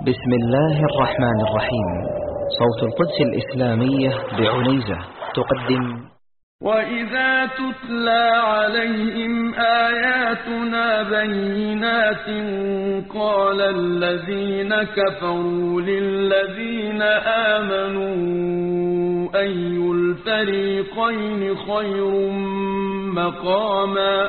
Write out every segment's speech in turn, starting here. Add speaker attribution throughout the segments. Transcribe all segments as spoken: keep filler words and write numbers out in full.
Speaker 1: بسم الله الرحمن الرحيم. صوت القدس الإسلامية بعنيزة تقدم:
Speaker 2: وإذا تتلى عليهم آياتنا بينات قال الذين كفروا للذين آمنوا أي الفريقين خير مقاما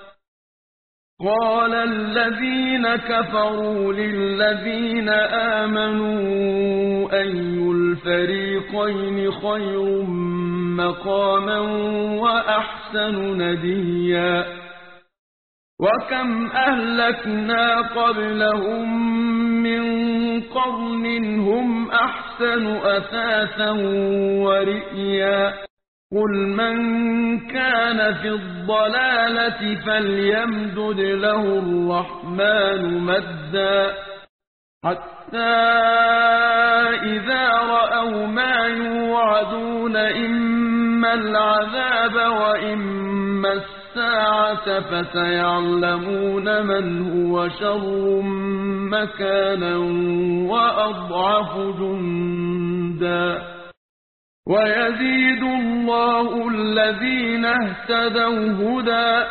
Speaker 2: قال الذين كفروا للذين آمنوا أي الفريقين خير مقاما وأحسن نديا وكم أهلكنا قبلهم من قرن هم أحسن أثاثا ورئيا قل من كان في الضلالة فليمدد له الرحمن مدا حتى إذا رأوا ما يوعدون إما العذاب وإما الساعة فسيعلمون من هو شر مكانا وأضعف جندا ويزيد الله الذين اهتدوا هدى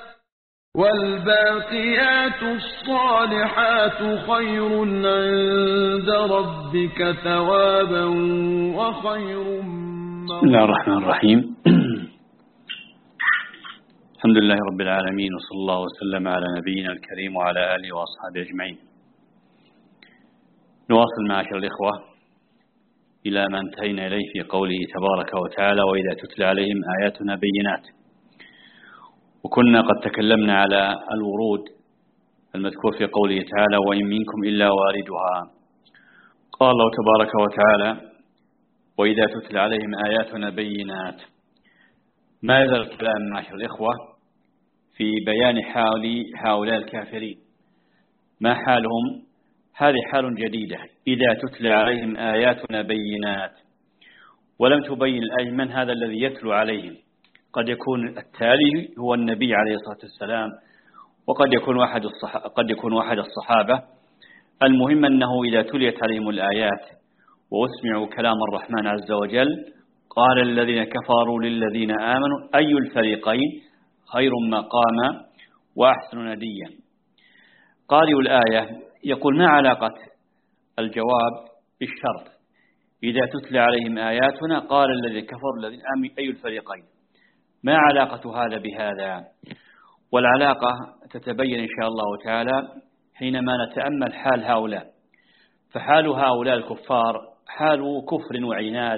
Speaker 2: والباقيات الصالحات خير عند ربك ثوابا وخير مرضا.
Speaker 3: بسم الله الرحمن الرحيم. الحمد لله رب العالمين، وصلى الله وسلم على نبينا الكريم وعلى آله وأصحابه أجمعين. نواصل معاشر الإخوة إلى ما انتهينا إليه في قوله تبارك وتعالى: وإذا تتلى عليهم آياتنا بينات. وكنا قد تكلمنا على الورود المذكور في قوله تعالى: وإن منكم إلا واردها. قال الله تبارك وتعالى: وإذا تتلى عليهم آياتنا بينات. ما يزال الكلام معاشر الإخوة في بيان حال هؤلاء الكافرين، ما حالهم. هذه حال جديدة: إذا تتلى عليهم آياتنا بينات. ولم تبين الآية من هذا الذي يتلو عليهم. قد يكون التالي هو النبي عليه الصلاة والسلام، وقد يكون واحد الصح... قد يكون واحد الصحابة. المهم أنه إذا تليت عليهم الآيات واسمعوا كلام الرحمن عز وجل قال الذين كفروا للذين آمنوا أي الفريقين خير مقاما وأحسن نديا. قارئ الآية يقول: ما علاقة الجواب بالشرط؟ إذا تتلى عليهم آياتنا قال الذين كفروا الذين آمنوا أي الفريقين. ما علاقة هذا بهذا؟ والعلاقة تتبين إن شاء الله تعالى حينما نتأمل حال هؤلاء. فحال هؤلاء الكفار حال كفر وعناد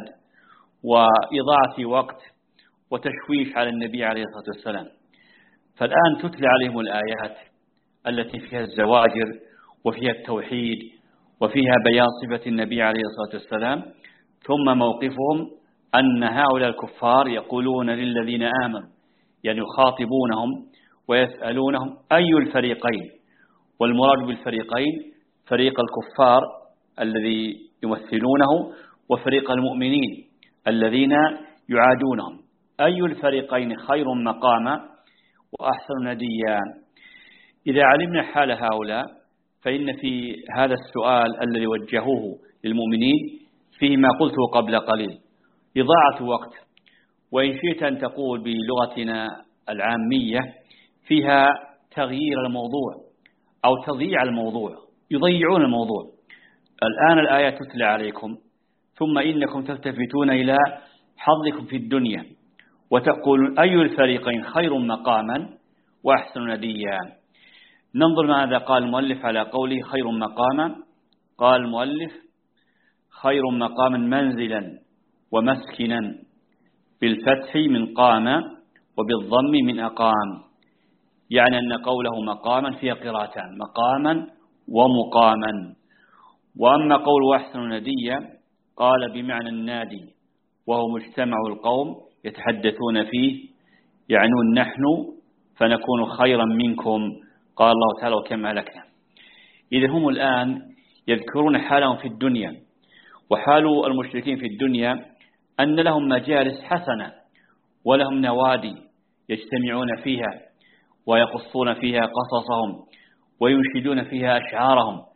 Speaker 3: وإضاعة وقت وتشويش على النبي عليه الصلاة والسلام. فالآن تتلى عليهم الآيات التي فيها الزواجر وفيها التوحيد وفيها بيان صفة النبي عليه الصلاة والسلام، ثم موقفهم أن هؤلاء الكفار يقولون للذين آمنوا، يعني يخاطبونهم ويسألونهم أي الفريقين. والمراد بالفريقين فريق الكفار الذي يمثلونه وفريق المؤمنين الذين يعادونهم. أي الفريقين خير مقاما وأحسن نديا. إذا علمنا حال هؤلاء فإن في هذا السؤال الذي وجهوه للمؤمنين فيه ما قلته قبل قليل: إضاعة وقت، وإن شئت أن تقول بلغتنا العامية فيها تغيير الموضوع أو تضييع الموضوع، يضيعون الموضوع. الآن الآية تتلى عليكم ثم إنكم تلتفتون إلى حظكم في الدنيا وتقول أي الفريقين خير مقاما وأحسن نديا. ننظر ماذا قال المؤلف على قوله خير مقاما. قال المؤلف: خير مقاما منزلا ومسكنا، بالفتح من قام وبالضم من أقام. يعني أن قوله مقاما فيها قراءتان: مقاما ومقاما. وأما قول وأحسن نديا قال بمعنى النادي، وهو مجتمع القوم يتحدثون فيه، يعنون نحن فنكون خيرا منكم. قال الله تعالى: وكم أهلكنا. إذا هم الآن يذكرون حالهم في الدنيا، وحال المشركين في الدنيا أن لهم مجالس حسنة ولهم نوادي يجتمعون فيها ويقصون فيها قصصهم وينشدون فيها أشعارهم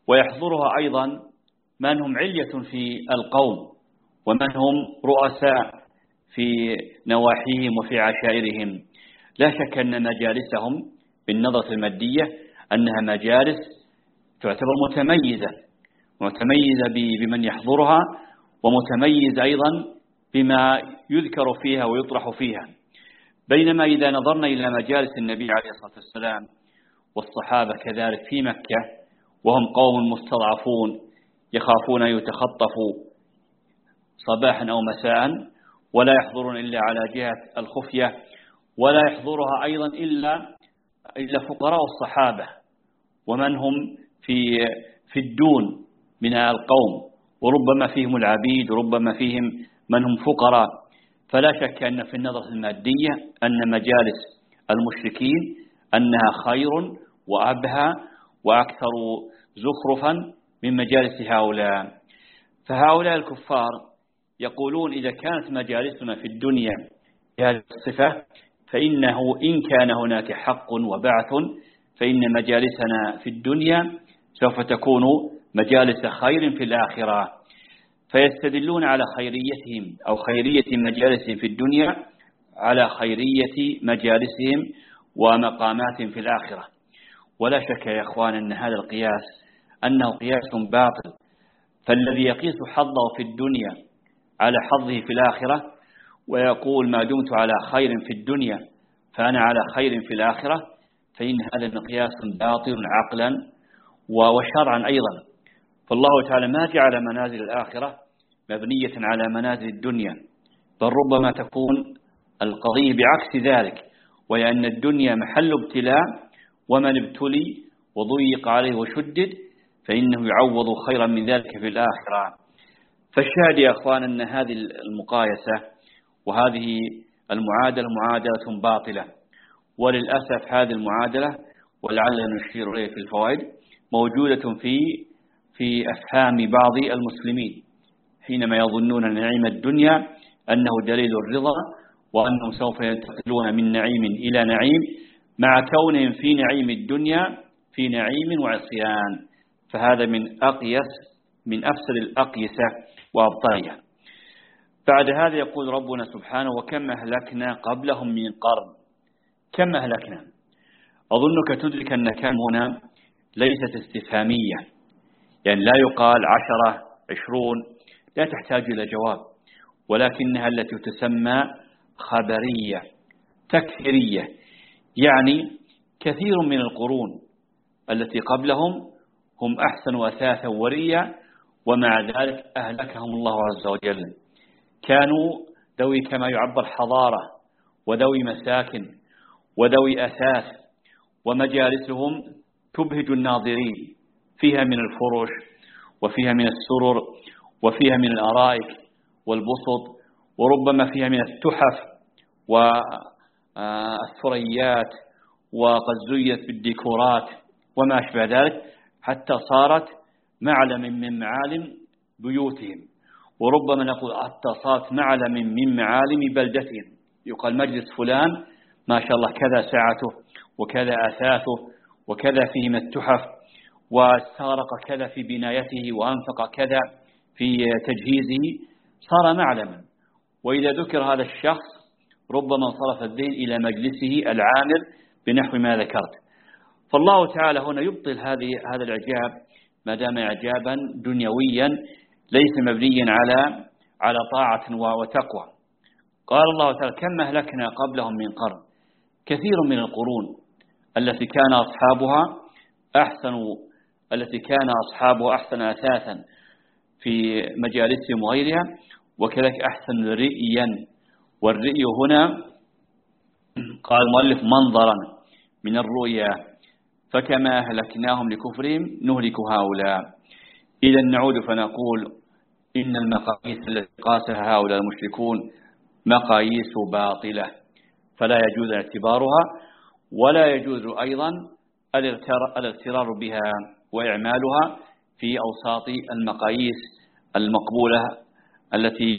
Speaker 3: ويحضرها أيضا من هم علية في القوم ومن هم رؤساء في نواحيهم وفي عشائرهم. لا شك أن مجالسهم بالنظرة المادية أنها مجالس تعتبر متميزة متميزة بمن يحضرها، ومتميز أيضا بما يذكر فيها ويطرح فيها. بينما إذا نظرنا إلى مجالس النبي عليه الصلاة والسلام والصحابة كذلك في مكة، وهم قوم مستضعفون يخافون أن يتخطفوا صباحا أو مساء، ولا يحضرون إلا على جهة الخفية، ولا يحضرها أيضا إلا إلا فقراء الصحابة ومن هم في في الدون من القوم، وربما فيهم العبيد وربما فيهم من هم فقراء. فلا شك أن في النظرة المادية أن مجالس المشركين أنها خير وأبهى وأكثر زخرفا من مجالس هؤلاء. فهؤلاء الكفار يقولون إذا كانت مجالسنا في الدنيا بهذه الصفة فإنه إن كان هناك حق وبعث فإن مجالسنا في الدنيا سوف تكون مجالس خير في الآخرة. فيستدلون على خيريتهم أو خيرية مجالسهم في الدنيا على خيرية مجالسهم ومقاماتهم في الآخرة. ولا شك يا إخوان أن هذا القياس أنه قياس باطل. فالذي يقيس حظه في الدنيا على حظه في الآخرة ويقول ما دمت على خير في الدنيا فأنا على خير في الآخرة، فإن هذا مقياس باطل عقلا وشرعا أيضا. فالله تعالى ما جعل منازل الآخرة مبنية على منازل الدنيا، بل ربما تكون القضية بعكس ذلك، وهي أن الدنيا محل ابتلاء، ومن ابتلي وضيق عليه وشدد فإنه يعوض خيرا من ذلك في الآخرة. فالشاهد يا أخوان أن هذه المقايسة وهذه المعادلة معادلة باطلة، وللأسف هذه المعادلة ولعلنا نشير إليه في الفوائد موجودة في في أفهام بعض المسلمين حينما يظنون أن نعيم الدنيا أنه دليل الرضا، وأنهم سوف ينتقلون من نعيم إلى نعيم مع كونهم في نعيم الدنيا في نعيم وعصيان. فهذا من أقيس من أفسد الأقيسة وأبطالها. بعد هذا يقول ربنا سبحانه وكم أهلكنا قبلهم من قرن. كم أهلكنا؟ أظنك تدرك أن كم هنا ليست استفهامية، يعني لا يقال عشرة عشرون، لا تحتاج إلى جواب، ولكنها التي تسمى خبرية تكثيرية، يعني كثير من القرون التي قبلهم هم أحسن أثاثا ورئيا، ومع ذلك أهلكهم الله عز وجل. كانوا ذوي كما يعبر حضارة وذوي مساكن وذوي أثاث، ومجالسهم تبهج الناظرين، فيها من الفرش وفيها من السرر وفيها من الأرائك والبسط، وربما فيها من التحف والثريات، وقد زيت بالديكورات وما أشبه ذلك، حتى صارت معلم من معالم بيوتهم، وربما نقول حتى صارت معلم من معالم بلدتهم. يقال مجلس فلان ما شاء الله كذا ساعته وكذا أثاثه وكذا فيه من التحف، واستغرق كذا في بنايته وأنفق كذا في تجهيزه، صار معلما. وإذا ذكر هذا الشخص ربما انصرف الذهن إلى مجلسه العامر بنحو ما ذكرت. فالله تعالى هنا يبطل هذه هذا الإعجاب ما دام إعجابا دنيويا ليس مبنيا على على طاعة وتقوى. قال الله تعالى كم أهلكنا قبلهم من قرن. كثير من القرون التي كان أصحابها أحسن التي كان أصحابها أحسن أثاثا في مجالسهم وغيرها، وكذلك أحسن رئيا. والرئي هنا قال المؤلف منظرا من الرؤيا، فكما أهلكناهم لكفرهم نهلك هؤلاء. إذا نعود فنقول إن المقاييس التي قاسها هؤلاء المشركون مقاييس باطلة، فلا يجوز اعتبارها، ولا يجوز أيضا الاغترار بها وإعمالها في أوساط المقاييس المقبولة التي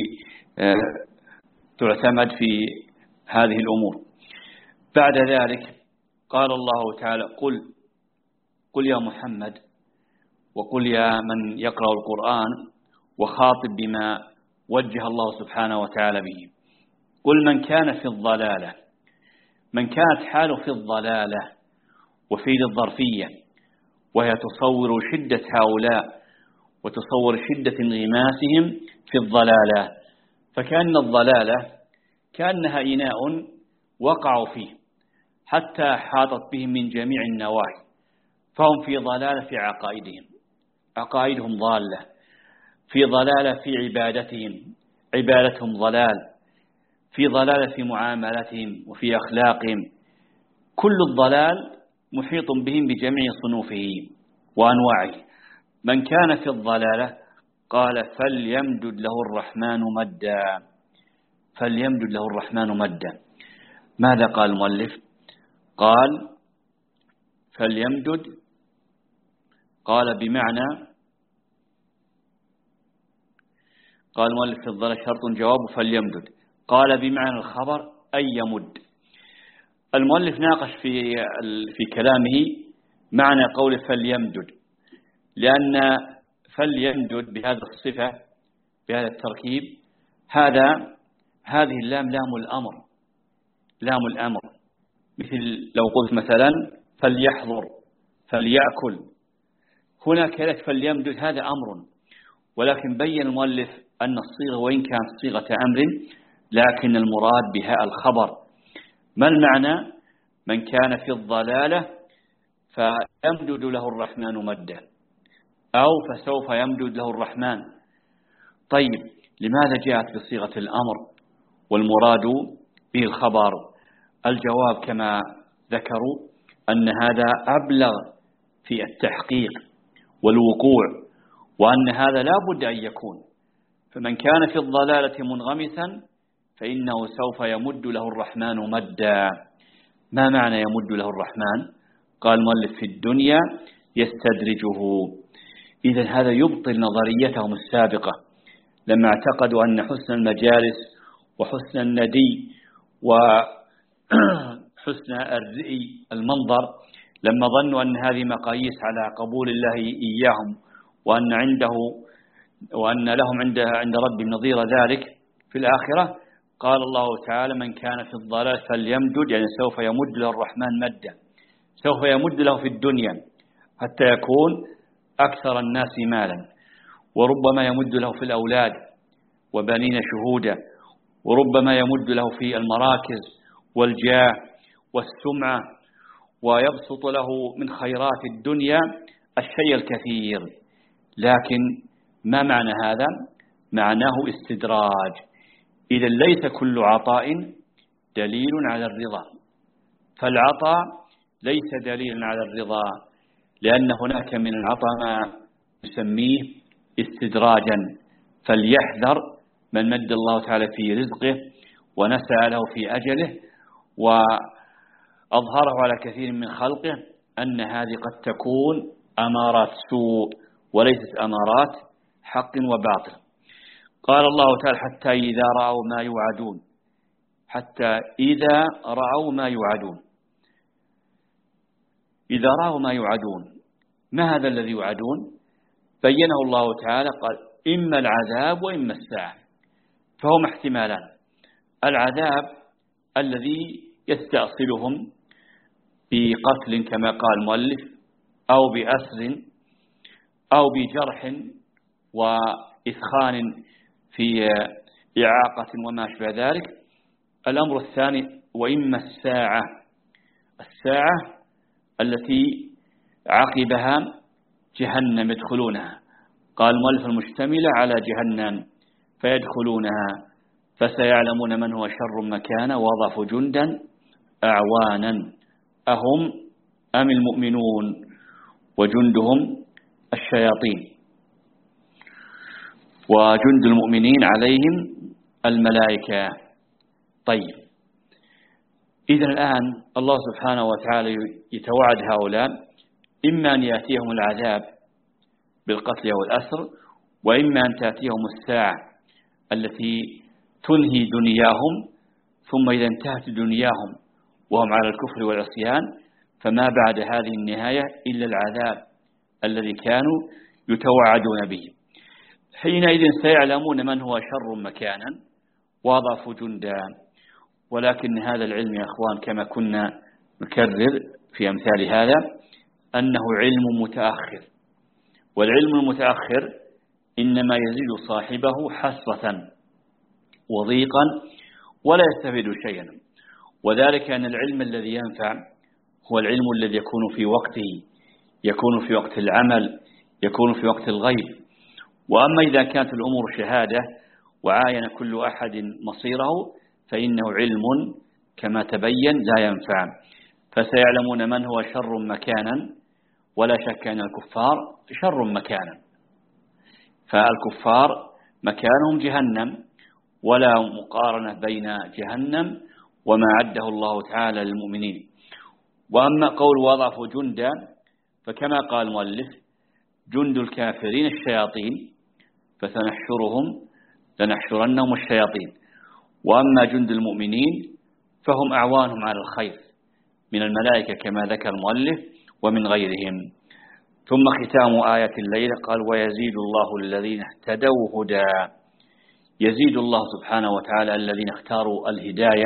Speaker 3: تعتمد في هذه الأمور. بعد ذلك قال الله تعالى قل قل يا محمد وقل يا من يقرأ القرآن وخاطب بما وجه الله سبحانه وتعالى به. قل من كان في الضلالة، من كانت حاله في الضلالة وفي الظرفية، وهي تصور شدة هؤلاء وتصور شدة انغماسهم في الضلالة، فكأن الضلالة كأنها إناء وقعوا فيه حتى حاطت بهم من جميع النواحي، فهم في ضلالة في عقائدهم، عقائدهم ضالة، في ضلالة في عبادتهم، عبادتهم ضلال، في ضلالة في معاملتهم وفي أخلاقهم، كل الضلال محيط بهم بجميع صنوفه وأنواعه. من كان في الضلالة قال فليمدد له الرحمن مدا، فليمدد له الرحمن مدا. ماذا قال المؤلف؟ قال فليمدد، قال بمعنى، قال المؤلف في الضلال شرط جواب فليمدد، قال بمعنى الخبر أي يمد. المؤلف ناقش في في كلامه معنى قول فليمدد، لأن فليمدد بهذا الصفة بهذا التركيب، هذا هذه اللام لام الأمر، لام الأمر، مثل لو قلت مثلا فليحضر فليأكل، هنا كلمة فليمدد هذا أمر، ولكن بين المؤلف أن الصيغة وإن كانت صيغة أمر لكن المراد بها الخبر. ما المعنى؟ من كان في الضلالة فيمدد له الرحمن مدا، أو فسوف يمدد له الرحمن. طيب لماذا جاءت بصيغة الأمر والمراد به الخبر؟ الجواب كما ذكروا أن هذا أبلغ في التحقيق والوقوع، وأن هذا لا بد أن يكون. فمن كان في الضلالة منغمسا فإنه سوف يمد له الرحمن مدا. ما معنى يمد له الرحمن؟ قال المؤلف في الدنيا يستدرجه. إذن هذا يبطل نظريتهم السابقة لما اعتقدوا أن حسن المجالس وحسن الندي وحسن الرئي المنظر، لما ظنوا أن هذه مقاييس على قبول الله إياهم، وأن عنده وأن لهم عند عند ربهم نظير ذلك في الآخرة. قال الله تعالى من كان في الضلال فليمدد، يعني سوف يمد له الرحمن مدا، سوف يمد له في الدنيا حتى يكون أكثر الناس مالا، وربما يمد له في الأولاد وبنين شهودا، وربما يمد له في المراكز والجاه والسمعة، ويبسط له من خيرات الدنيا الشيء الكثير. لكن ما معنى هذا؟ معناه استدراج. إذا ليس كل عطاء دليل على الرضا، فالعطاء ليس دليلا على الرضا، لأن هناك من العطاء ما نسميه استدراجا. فليحذر من مد الله تعالى في رزقه ونسى له في أجله وأظهره على كثير من خلقه أن هذه قد تكون أمارات سوء وليست أمارات حق وباطل. قال الله تعالى حتى إذا رأوا ما يوعدون، حتى إذا رأوا ما يوعدون، إذا رأوا ما يوعدون، ما هذا الذي يوعدون؟ بينه الله تعالى، قال إما العذاب وإما الساعة، فهما احتمالان. العذاب الذي يستأصلهم بقتل كما قال المؤلف، أو بأسر، أو بجرح وإثخان في إعاقة وما أشبه ذلك. الأمر الثاني وإما الساعة، الساعة التي عقبها جهنم يدخلونها. قال المؤلف المشتملة على جهنم فيدخلونها فسيعلمون من هو شر مكانا وأضعف جندا أعوانا أهم أم المؤمنون وجندهم الشياطين، وجند المؤمنين عليهم الملائكة. طيب إذن الآن الله سبحانه وتعالى يتوعد هؤلاء إما أن يأتيهم العذاب بالقتل والأسر، وإما أن تأتيهم الساعة التي تنهي دنياهم، ثم إذا انتهت دنياهم وهم على الكفر والعصيان فما بعد هذه النهاية إلا العذاب الذي كانوا يتوعدون به. حينئذ سيعلمون من هو شر مكانا وأضعف جندا. ولكن هذا العلم يا أخوان كما كنا نكرر في أمثال هذا أنه علم متأخر، والعلم المتأخر إنما يزيد صاحبه حسرة وضيقا ولا يستفيد شيئا. وذلك أن العلم الذي ينفع هو العلم الذي يكون في وقته، يكون في وقت العمل، يكون في وقت الغيب. وأما إذا كانت الأمور شهادة وعاين كل أحد مصيره فإنه علم كما تبين لا ينفع. فسيعلمون من هو شر مكانا، ولا شك أن الكفار شر مكانا، فالكفار مكانهم جهنم، ولا مقارنة بين جهنم وما عده الله تعالى للمؤمنين. وأما قول وضعف جندا فكما قال المؤلف جند الكافرين الشياطين فسنحشرهم لنحشرنهم الشياطين، وأما جند المؤمنين فهم أعوانهم على الخير من الملائكة كما ذكر المؤلف ومن غيرهم. ثم ختام آية الليلة قال ويزيد الله الذين اهتدوا هدى. يزيد الله سبحانه وتعالى الذين اختاروا الهداية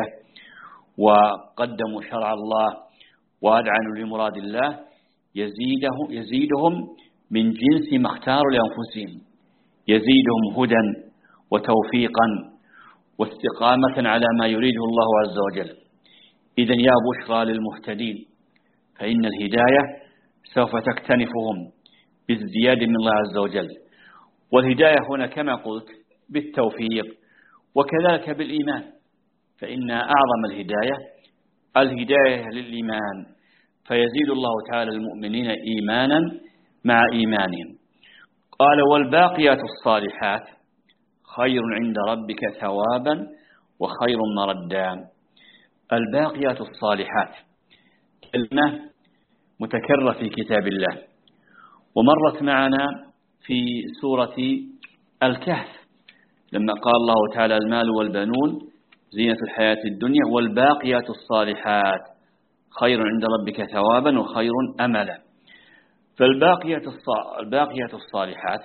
Speaker 3: وقدموا شرع الله وأدعنوا لمراد الله، يزيده يزيدهم من جنس ما اختاروا لأنفسهم، يزيدهم هدى وتوفيقا واستقامة على ما يريده الله عز وجل. إذن يا بشرى للمهتدين، فإن الهداية سوف تكتنفهم بالزيادة من الله عز وجل. والهداية هنا كما قلت بالتوفيق وكذلك بالإيمان، فإن أعظم الهداية الهداية للإيمان، فيزيد الله تعالى المؤمنين إيمانا مع إيمانهم. قال والباقيات الصالحات خير عند ربك ثوابا وخير مردا. الباقيات الصالحات كلمة متكررة في كتاب الله، ومرت معنا في سورة الكهف لما قال الله تعالى المال والبنون زينة الحياة الدنيا والباقيات الصالحات خير عند ربك ثوابا وخير أملا. فالباقيات الباقيات الصالحات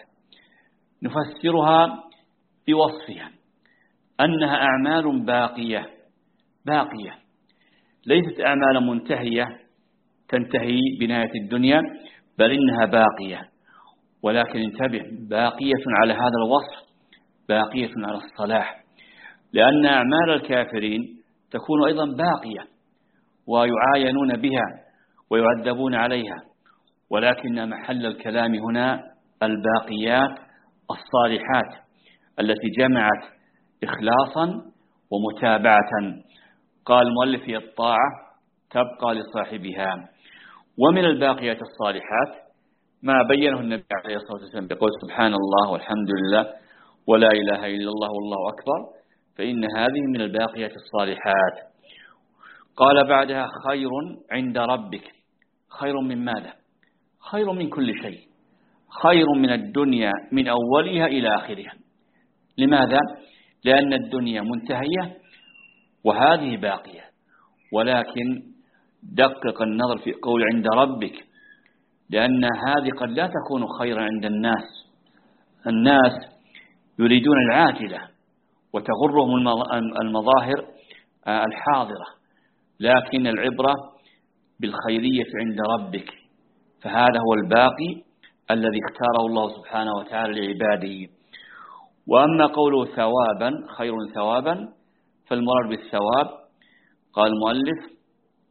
Speaker 3: نفسرها بوصفها أنها أعمال باقية باقية ليست أعمال منتهية تنتهي بنهاية الدنيا، بل إنها باقية. ولكن انتبه، باقية على هذا الوصف، باقية على الصلاح، لأن أعمال الكافرين تكون أيضا باقية ويعاينون بها ويعذبون عليها، ولكن محل الكلام هنا الباقيات الصالحات التي جمعت إخلاصا ومتابعة. قال المؤلف في الطاعة تبقى لصاحبها. ومن الباقيات الصالحات ما بينه النبي عليه الصلاة والسلام بقول سبحان الله والحمد لله ولا إله إلا الله والله أكبر، فإن هذه من الباقيات الصالحات. قال بعدها خير عند ربك. خير من ماذا؟ خير من كل شيء، خير من الدنيا من أولها إلى آخرها. لماذا؟ لأن الدنيا منتهية وهذه باقية. ولكن دقق النظر في قول عند ربك، لأن هذه قد لا تكون خيرا عند الناس. الناس يريدون العاجلة وتغرهم المظاهر الحاضرة، لكن العبرة بالخيرية عند ربك، فهذا هو الباقي الذي اختاره الله سبحانه وتعالى لعباده. وأما قوله ثوابا خير ثوابا فالمراد بالثواب قال المؤلف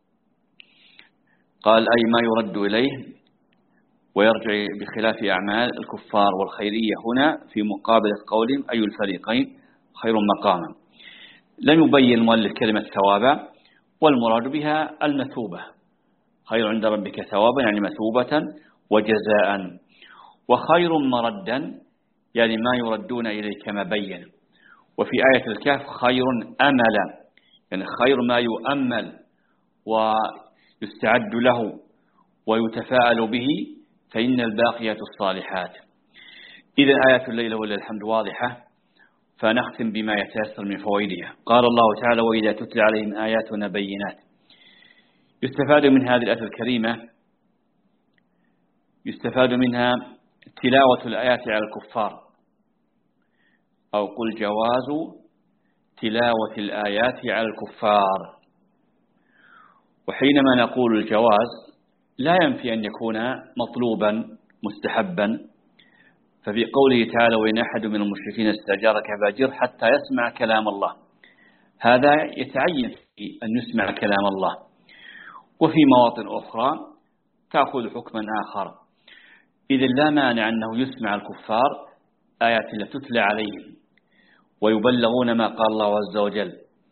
Speaker 3: قال أي ما يرد إليه ويرجع بخلاف أعمال الكفار، والخيرية هنا في مقابلة قولهم أي الفريقين خير مقاما. لم يبين المؤلف كلمة ثوابا، والمراد بها المثوبة، خير عند ربك ثوابا يعني مثوبة وجزاء. وخير مردا يعني ما يردون إليه كما بين. وفي آية الكهف خير أملا يعني خير ما يؤمل ويستعد له ويتفاءل به، فإن الباقيات الصالحات. إذا آيات الليلة ولله الحمد واضحة، فنختم بما يتيسر من فوائدها. قال الله تعالى وإذا تتلى عليهم آياتنا بينات. يستفاد من هذه الآية الكريمة يستفاد منها تلاوة الآيات على الكفار، أو قل جواز تلاوة الآيات على الكفار. وحينما نقول الجواز لا ينفي أن يكون مطلوبا مستحبا، ففي قوله تعالى وإن أحد من المشركين استأجارك فأجره حتى يسمع كلام الله، هذا يتعين أن يسمع كلام الله. وفي مواطن أخرى تأخذ حكما آخر، إذن لا مانع أنه يسمع الكفار آيات الله تتلى عليهم ويبلغون ما قال الله عز وجل،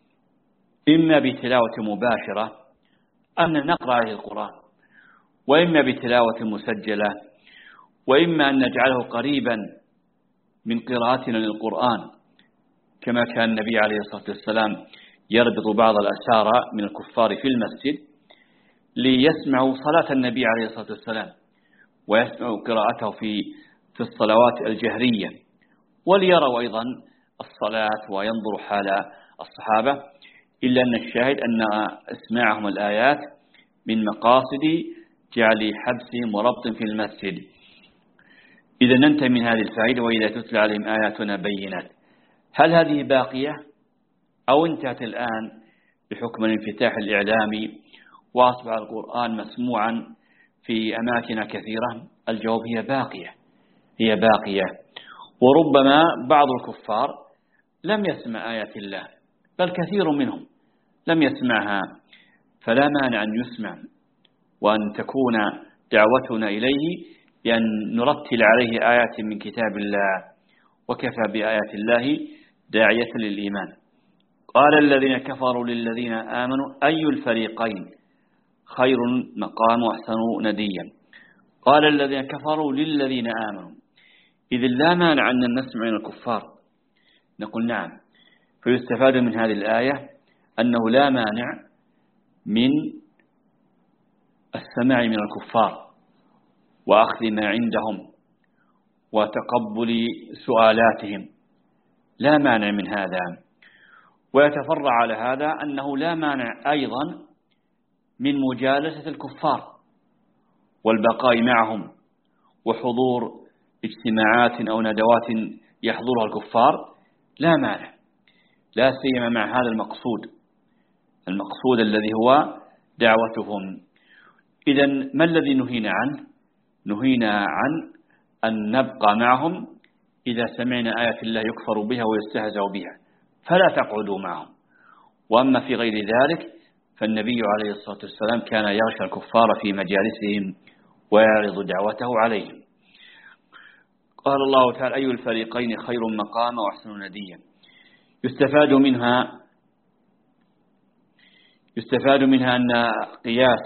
Speaker 3: إما بتلاوة مباشرة أن نقرأ عليه القرآن، وإما بتلاوة مسجلة، وإما أن نجعله قريبا من قراءتنا للقرآن، كما كان النبي عليه الصلاة والسلام يربط بعض الأسارى من الكفار في المسجد ليسمعوا صلاة النبي عليه الصلاة والسلام ويسمعوا قراءته في في الصلوات الجهرية، وليروا أيضا الصلاة وينظروا حال الصحابة، إلا أن الشاهد أن اسماعهم الآيات من مقاصد جعل حبسهم وربط في المسجد. إذا ننتهي من هذه الفائدة وإذا تتلى عليهم آياتنا بينات. هل هذه باقية أو انتهت الآن بحكم الانفتاح الإعلامي وأصبح القرآن مسموعا في أماكن كثيرة؟ الجواب هي باقية، هي باقية. وربما بعض الكفار لم يسمع آيات الله، بل كثير منهم لم يسمعها، فلا مانع أن يسمع وأن تكون دعوتنا إليه بأن نرتل عليه آيات من كتاب الله، وكفى بآيات الله داعية للإيمان. قال الذين كفروا للذين آمنوا أي الفريقين خير مقام وأحسن نديا. قال الذين كفروا للذين آمنوا، إذ لا مانع أن نسمع من الكفار، نقول نعم. فيستفاد من هذه الآية أنه لا مانع من السماع من الكفار وأخذ ما عندهم وتقبل سؤالاتهم، لا مانع من هذا. ويتفرع على هذا أنه لا مانع أيضا من مجالسة الكفار والبقاء معهم وحضور اجتماعات أو ندوات يحضرها الكفار، لا مانع، لا سيما مع هذا المقصود المقصود الذي هو دعوتهم. إذن ما الذي نهينا عنه؟ نهينا عن أن نبقى معهم إذا سمعنا آيات الله يكفر بها ويستهزأ بها، فلا تقعدوا معهم. وأما في غير ذلك فالنبي عليه الصلاة والسلام كان يغشى الكفار في مجالسهم ويعرض دعوته عليهم. قال الله تعالى أي الفريقين خير مقاما وأحسن نديا. يستفاد منها يستفاد منها أن قياس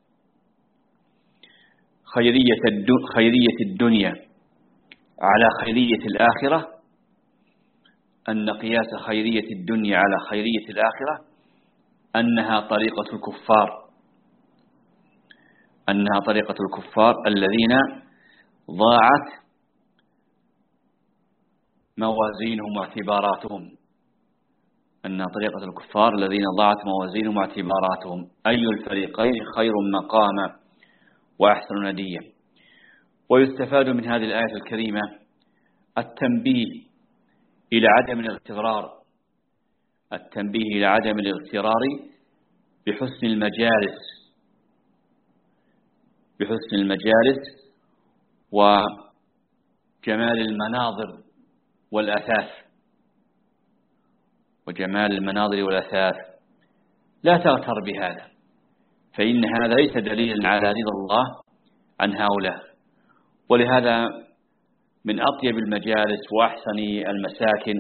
Speaker 3: خيرية خيرية الدنيا على خيرية الآخرة أن قياس خيرية الدنيا على خيرية الآخرة أنها طريقة الكفار أنها طريقة الكفار الذين ضاعت موازينهم واعتباراتهم أنها طريقة الكفار الذين ضاعت موازينهم واعتباراتهم. أي الفريقين خير مقاما وأحسن نديا. ويستفاد من هذه الآية الكريمة التنبيه إلى عدم الاغترار التنبيه إلى عدم الاغترار بحسن المجالس بحسن المجالس وجمال المناظر والأثاث وجمال المناظر والأثاث. لا تغتر بهذا، فإن هذا ليس دليلا على رضا الله عن هؤلاء. ولهذا من أطيب المجالس وأحسن المساكن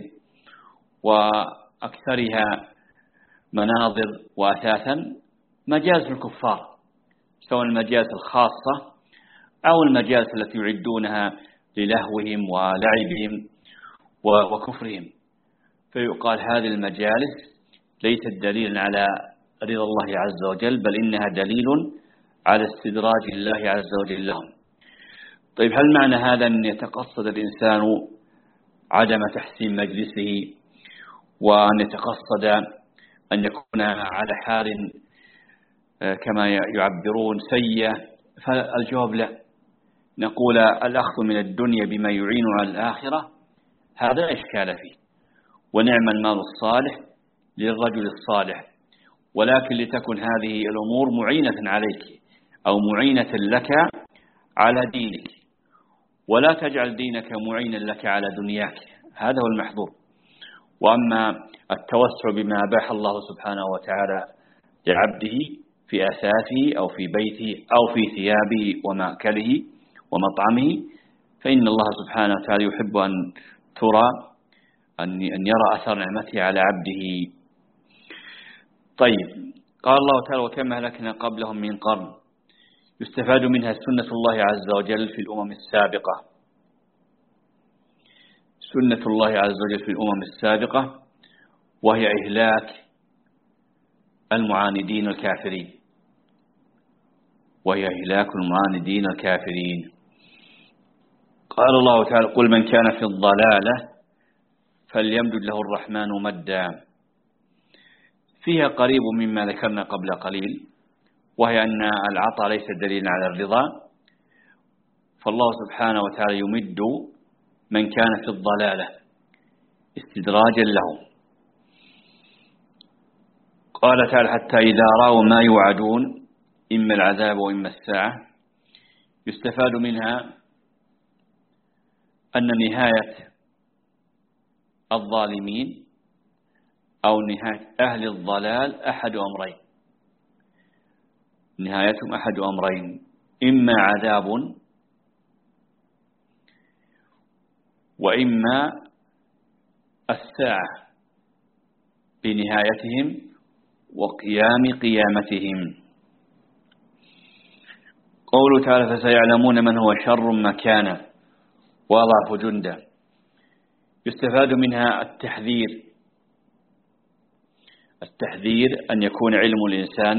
Speaker 3: وأكثرها مناظر وأثاثا مجالس الكفار، سواء المجالس الخاصة أو المجالس التي يعدونها للهوهم ولعبهم وكفرهم. فيقال هذه المجالس ليست دليلا على رضا الله عز وجل، بل إنها دليل على استدراج الله عز وجل لهم. طيب، هل معنى هذا أن يتقصد الإنسان عدم تحسين مجلسه وأن يتقصد أن يكون على حال كما يعبرون سيئة؟ فالجواب لا. نقول الأخذ من الدنيا بما يعين على الآخرة هذا لا إشكال فيه، ونعم المال الصالح للرجل الصالح، ولكن لتكن هذه الأمور معينة عليك أو معينة لك على دينك، ولا تجعل دينك معينا لك على دنياك، هذا هو المحظور. وأما التوسع بما أباح الله سبحانه وتعالى لعبده في أثاثه أو في بيته أو في ثيابه ومأكله ومطعمه، فإن الله سبحانه وتعالى يحب أن ترى أن يرى أثر نعمته على عبده. طيب، قال الله تعالى: وكم أهلكنا قبلهم من قرن. يستفاد منها سنة الله عز وجل في الأمم السابقة، سنة الله عز وجل في الأمم السابقة، وهي إهلاك المعاندين الكافرين، وهي إهلاك المعاندين الكافرين. قال الله تعالى: قل من كان في الضلالة فليمدد له الرحمن مدا. فيها قريب مما ذكرنا قبل قليل، وهي أن العطاء ليس دليلا على الرضا، فالله سبحانه وتعالى يمد من كان في الضلالة استدراجا له. قال تعالى: حتى إذا رأوا ما يوعدون إما العذاب وإما الساعة. يستفاد منها أن نهاية الظالمين أو نهاية أهل الضلال أحد أمرين، نهايتهم أحد أمرين: إما عذاب وإما الساعة بنهايتهم وقيام قيامتهم. قوله تعالى: فسيعلمون من هو شر مكانا وأضعف جندا. يستفاد منها التحذير، التحذير أن يكون علم الإنسان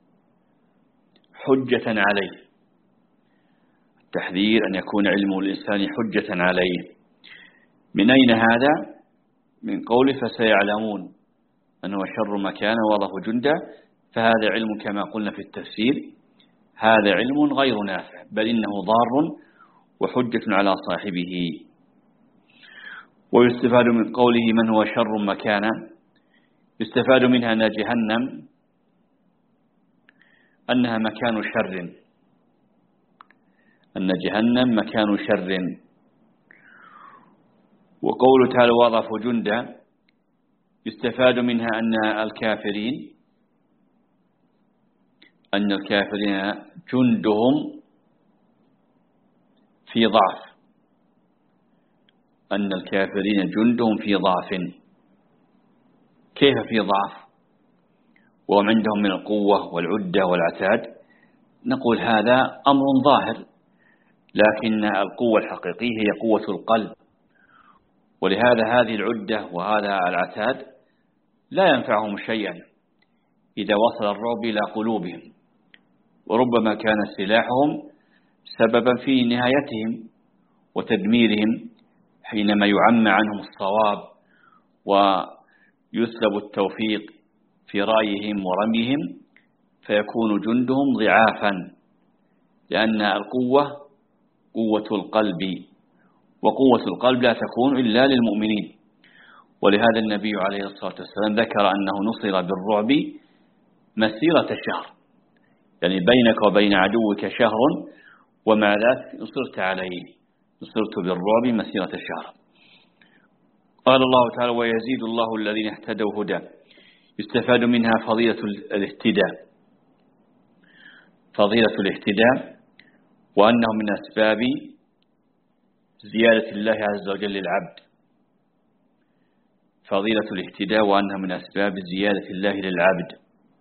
Speaker 3: حجة عليه، التحذير أن يكون علم الإنسان حجة عليه. من أين هذا؟ من قول فسيعلمون أنه شر مكانا وأضعف جندا، فهذا علم كما قلنا في التفسير، هذا علم غير نافع، بل إنه ضار وحجة على صاحبه. ويستفاد من قوله من هو شر مكانا، يستفاد منها أن جهنم أنها مكان شر، أن جهنم مكان شر. وقوله تعالى: وأضعف جندا، يستفاد منها أن الكافرين أن الكافرين جندهم في ضعف، أن الكافرين جندهم في ضعف. كيف في ضعف وهم عندهم من القوة والعدة والعتاد؟ نقول هذا أمر ظاهر، لكن القوة الحقيقية هي قوة القلب، ولهذا هذه العدة وهذا العتاد لا ينفعهم شيئا إذا وصل الرعب إلى قلوبهم، وربما كان سلاحهم سببا في نهايتهم وتدميرهم حينما يعمى عنهم الصواب ويسلب التوفيق في رأيهم ورميهم، فيكون جندهم ضعافا، لأن القوة قوة القلب، وقوة القلب لا تكون إلا للمؤمنين. ولهذا النبي عليه الصلاة والسلام ذكر أنه نصر بالرعب مسيرة شهر، يعني بينك وبين عدوك شهر ومع ذلك نصرت عليه، نصرت بالرعب مسيرة شهر. قال الله تعالى: ويزيد الله الذين اهتدوا هدى. يستفاد منها فضيلة الاهتداء، فضيلة الاهتداء، وأنه من أسباب زيادة الله عز وجل للعبد، فضيلة الاهتداء وأنها من أسباب زيادة الله للعبد.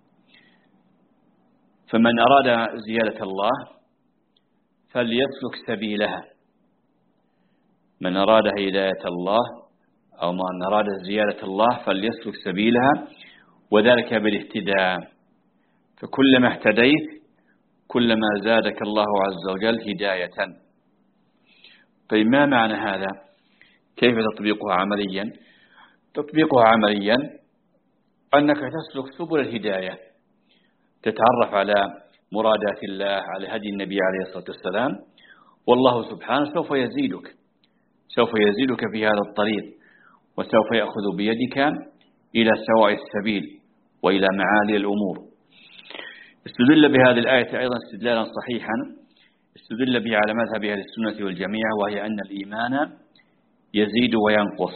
Speaker 3: فمن أراد زيادة الله فليسلك سبيلها، من أراد هداية الله أو من أراد زيادة الله فليسلك سبيلها، وذلك بالاهتداء. فكلما اهتديت كلما زادك الله عز وجل هداية. طيب، ما معنى هذا؟ كيف تطبيقها عمليا؟ تطبيقها عمليا أنك تسلك سبل الهداية، تتعرف على مرادات الله، على هدي النبي عليه الصلاة والسلام، والله سبحانه سوف يزيدك سوف يزيدك في هذا الطريق، وسوف يأخذ بيدك إلى سواء السبيل وإلى معالي الأمور. استدل بهذه الآية أيضا استدلالا صحيحا استدل به على مذهب أهل السنة والجميع، وهي أن الإيمان يزيد وينقص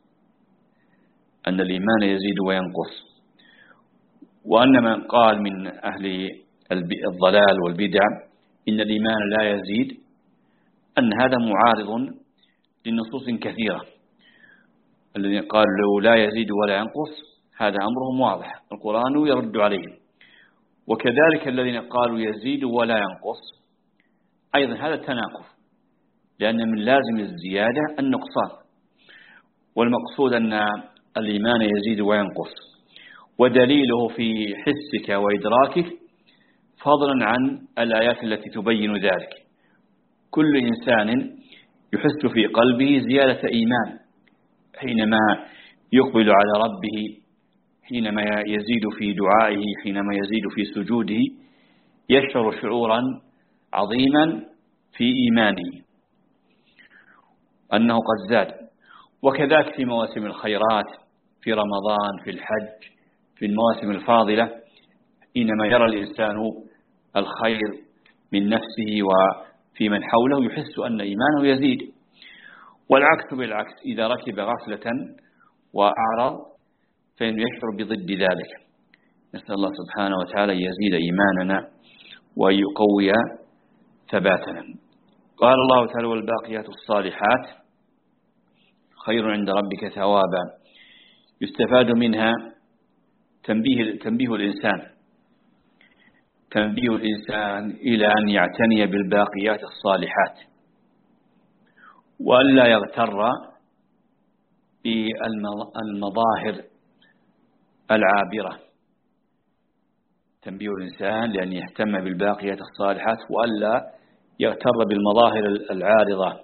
Speaker 3: أن الإيمان يزيد وينقص وأن من قال من أهل الضلال والبدع إن الإيمان لا يزيد أن هذا معارض لنصوص كثيرة. الذين قالوا لا يزيد ولا ينقص هذا أمرهم واضح، القرآن يرد عليهم. وكذلك الذين قالوا يزيد ولا ينقص أيضا هذا تناقض، لأن من لازم الزيادة النقصان، والمقصود أن الإيمان يزيد وينقص، ودليله في حسك وإدراكك فضلا عن الآيات التي تبين ذلك. كل إنسان يحس في قلبه زيادة إيمان حينما يقبل على ربه، حينما يزيد في دعائه، حينما يزيد في سجوده، يشعر شعورا عظيما في إيمانه أنه قد زاد. وكذلك في مواسم الخيرات، في رمضان، في الحج، في المواسم الفاضلة، حينما يرى الإنسان الخير من نفسه وفي من حوله يحس أن إيمانه يزيد. والعكس بالعكس، إذا ركب غفلة وأعرض فإنه يشعر بضد ذلك. نسأل الله سبحانه وتعالى يزيد إيماننا ويقوي ثباتنا. قال الله تعالى: والباقيات الصالحات خير عند ربك ثوابا. يستفاد منها تنبيه, تنبيه الإنسان تنبيه الإنسان إلى أن يعتني بالباقيات الصالحات، وأن لا يغتر بالمظاهر العابرة. تنبيه الإنسان لأن يهتم بالباقيات الصالحات وألا يغتر بالمظاهر العارضة.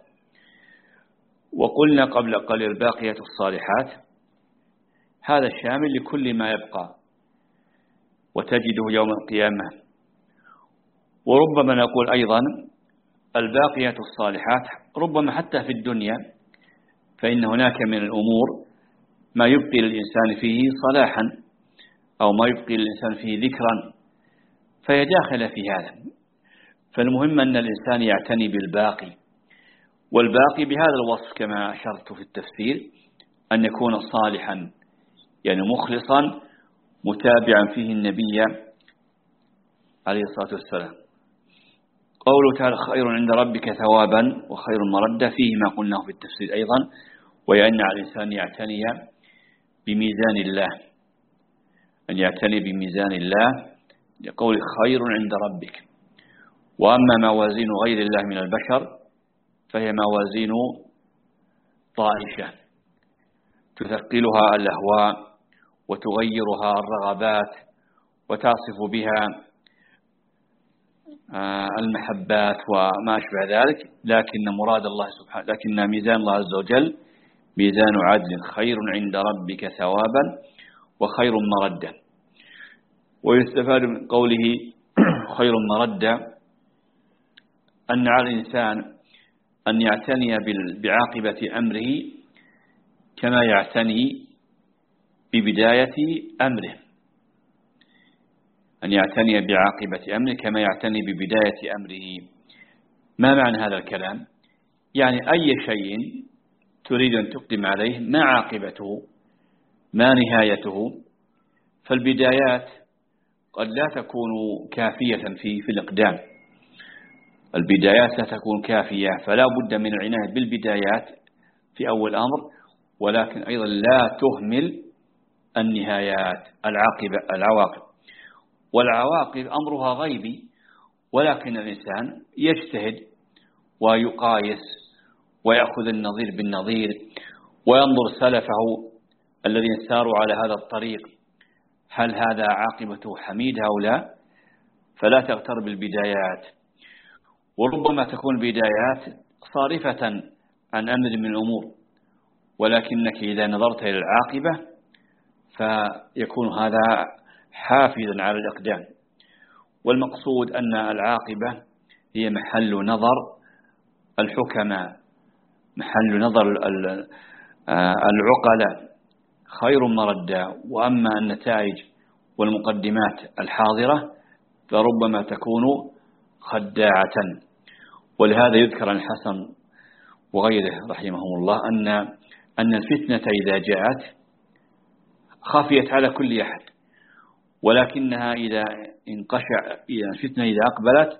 Speaker 3: وقلنا قبل قليل الباقيات الصالحات هذا شامل لكل ما يبقى وتجده يوم القيامة. وربما نقول أيضا الباقيات الصالحات ربما حتى في الدنيا، فإن هناك من الأمور ما يبقي للإنسان فيه صلاحا أو ما يبقي للإنسان فيه ذكرا، فهي داخلة في هذا. فالمهم أن الإنسان يعتني بالباقي، والباقي بهذا الوصف كما أشرت في التفسير أن يكون صالحا، يعني مخلصا متابعا فيه النبي عليه الصلاة والسلام. قوله تعالى: خير عند ربك ثوابا وخير مردا، فيه ما قلناه في التفسير أيضا، وأن على الإنسان يعتني بميزان الله، أن يعتني بميزان الله لقول خير عند ربك. وأما موازين غير الله من البشر فهي موازين طائشة تثقلها الأهواء وتغيرها الرغبات وتصف بها المحبات وما أشبه ذلك، لكن مراد الله سبحانه لكن ميزان الله عز وجل ميزان عدل، خير عند ربك ثوابا وخير مردا. ويستفاد من قوله خير مردا أن على الإنسان أن يعتني بعاقبة أمره كما يعتني ببداية أمره، أن يعتني بعاقبة أمره كما يعتني ببداية أمره. ما معنى هذا الكلام؟ يعني أي شيء تريد أن تقدم عليه ما عاقبته ما نهايته، فالبدايات قد لا تكون كافية في في الإقدام. البدايات لا تكون كافية، فلا بد من العناية بالبدايات في أول أمر، ولكن أيضا لا تهمل النهايات العاقبة العواقب. والعواقب أمرها غيبي، ولكن الإنسان يجتهد ويقايس ويأخذ النظير بالنظير وينظر سلفه الذين ساروا على هذا الطريق هل هذا عاقبته حميدة أو لا، فلا تغتر بالبدايات. وربما تكون البدايات صارفة عن أمر من الأمور، ولكنك إذا نظرت إلى العاقبة فيكون هذا حافظا على الإقدام. والمقصود أن العاقبة هي محل نظر الحكماء، محل نظر العقلاء خير مردا. وأما النتائج والمقدمات الحاضرة فربما تكون خداعة. ولهذا يذكر عن الحسن وغيره رحمهم الله أن أن الفتنة إذا جاءت خافيت على كل أحد، ولكنها إذا انقشع إذا الفتنة إذا أقبلت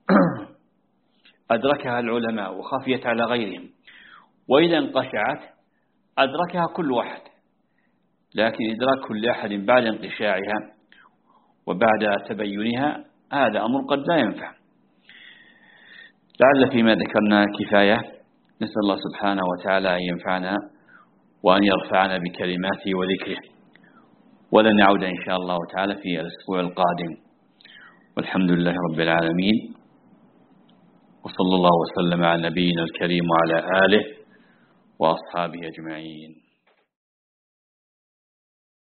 Speaker 3: أدركها العلماء وخافيت على غيرهم، وإذا انقشعت أدركها كل واحد. لكن إدراك كل أحد بعد انقشاعها وبعد تبينها هذا أمر قد لا ينفع. لعل فيما ذكرنا كفاية، نسأل الله سبحانه وتعالى أن ينفعنا وأن يرفعنا بكلماته وذكره، ولن نعود إن شاء الله تعالى في الأسبوع القادم. والحمد لله رب العالمين، وصلى الله وسلم على نبينا الكريم وعلى آله وأصحابه أجمعين.